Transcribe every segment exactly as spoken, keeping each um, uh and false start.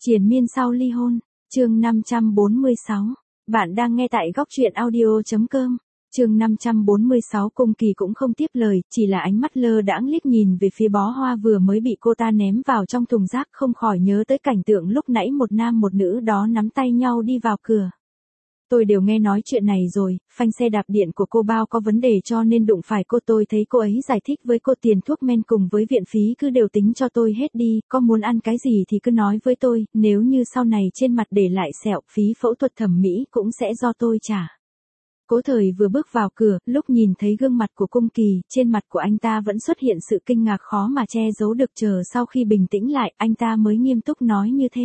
Triền miên sau ly hôn, chương năm trăm bốn mươi sáu. Bạn đang nghe tại góc truyện audio.com. Chương năm trăm bốn mươi sáu. Cung Kỳ cũng không tiếp lời, chỉ là ánh mắt lơ đãng liếc nhìn về phía bó hoa vừa mới bị cô ta ném vào trong thùng rác, không khỏi nhớ tới cảnh tượng lúc nãy một nam một nữ đó nắm tay nhau đi vào cửa. Tôi đều nghe nói chuyện này rồi, phanh xe đạp điện của cô Bao có vấn đề cho nên đụng phải cô, tôi thấy cô ấy giải thích với cô tiền thuốc men cùng với viện phí cứ đều tính cho tôi hết đi, có muốn ăn cái gì thì cứ nói với tôi, nếu như sau này trên mặt để lại sẹo, phí phẫu thuật thẩm mỹ cũng sẽ do tôi trả. Cố Thời vừa bước vào cửa, lúc nhìn thấy gương mặt của Cung Kỳ, trên mặt của anh ta vẫn xuất hiện sự kinh ngạc khó mà che giấu được, chờ sau khi bình tĩnh lại, anh ta mới nghiêm túc nói như thế.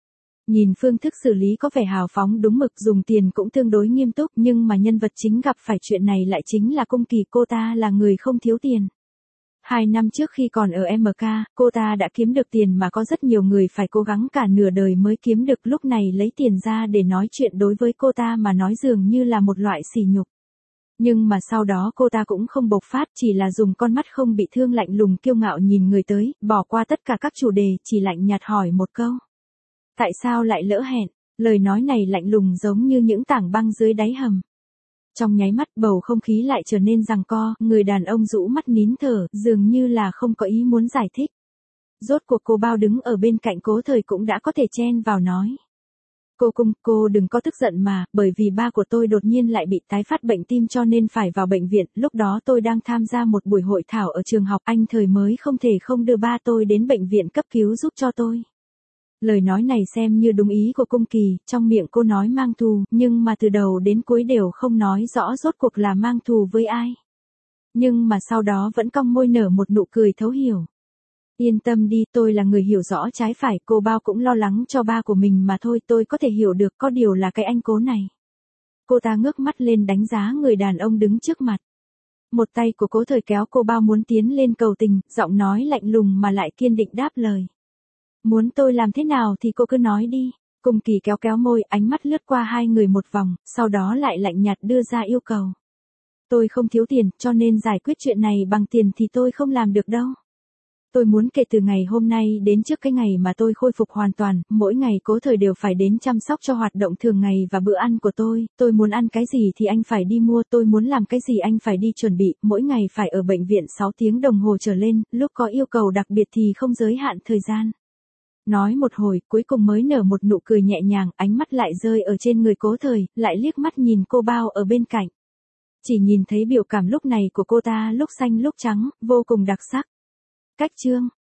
Nhìn phương thức xử lý có vẻ hào phóng đúng mực, dùng tiền cũng tương đối nghiêm túc, nhưng mà nhân vật chính gặp phải chuyện này lại chính là Cung Kỳ, cô ta là người không thiếu tiền. Hai năm trước khi còn ở em ca, cô ta đã kiếm được tiền mà có rất nhiều người phải cố gắng cả nửa đời mới kiếm được, lúc này lấy tiền ra để nói chuyện đối với cô ta mà nói dường như là một loại sỉ nhục. Nhưng mà sau đó cô ta cũng không bộc phát, chỉ là dùng con mắt không bị thương lạnh lùng kiêu ngạo nhìn người tới, bỏ qua tất cả các chủ đề, chỉ lạnh nhạt hỏi một câu. Tại sao lại lỡ hẹn? Lời nói này lạnh lùng giống như những tảng băng dưới đáy hầm. Trong nháy mắt bầu không khí lại trở nên giằng co, người đàn ông rũ mắt nín thở, dường như là không có ý muốn giải thích. Rốt cuộc cô Bao đứng ở bên cạnh Cố Thời cũng đã có thể chen vào nói. Cô Cung, cô đừng có tức giận mà, bởi vì ba của tôi đột nhiên lại bị tái phát bệnh tim cho nên phải vào bệnh viện, lúc đó tôi đang tham gia một buổi hội thảo ở trường học, anh Thời mới không thể không đưa ba tôi đến bệnh viện cấp cứu giúp cho tôi. Lời nói này xem như đúng ý của Cung Kỳ, trong miệng cô nói mang thù, nhưng mà từ đầu đến cuối đều không nói rõ rốt cuộc là mang thù với ai. Nhưng mà sau đó vẫn cong môi nở một nụ cười thấu hiểu. Yên tâm đi, tôi là người hiểu rõ trái phải, cô Bao cũng lo lắng cho ba của mình mà thôi, tôi có thể hiểu được, có điều là cái anh Cố này. Cô ta ngước mắt lên đánh giá người đàn ông đứng trước mặt. Một tay của Cố Thời kéo cô Bao muốn tiến lên cầu tình, giọng nói lạnh lùng mà lại kiên định đáp lời. Muốn tôi làm thế nào thì cô cứ nói đi. Cung Kỳ kéo kéo môi, ánh mắt lướt qua hai người một vòng, sau đó lại lạnh nhạt đưa ra yêu cầu. Tôi không thiếu tiền, cho nên giải quyết chuyện này bằng tiền thì tôi không làm được đâu. Tôi muốn kể từ ngày hôm nay đến trước cái ngày mà tôi khôi phục hoàn toàn, mỗi ngày Cố Thời đều phải đến chăm sóc cho hoạt động thường ngày và bữa ăn của tôi, tôi muốn ăn cái gì thì anh phải đi mua, tôi muốn làm cái gì anh phải đi chuẩn bị, mỗi ngày phải ở bệnh viện sáu tiếng đồng hồ trở lên, lúc có yêu cầu đặc biệt thì không giới hạn thời gian. Nói một hồi, cuối cùng mới nở một nụ cười nhẹ nhàng, ánh mắt lại rơi ở trên người Cố Thời, lại liếc mắt nhìn cô Bao ở bên cạnh. Chỉ nhìn thấy biểu cảm lúc này của cô ta lúc xanh lúc trắng, vô cùng đặc sắc. Cách chương,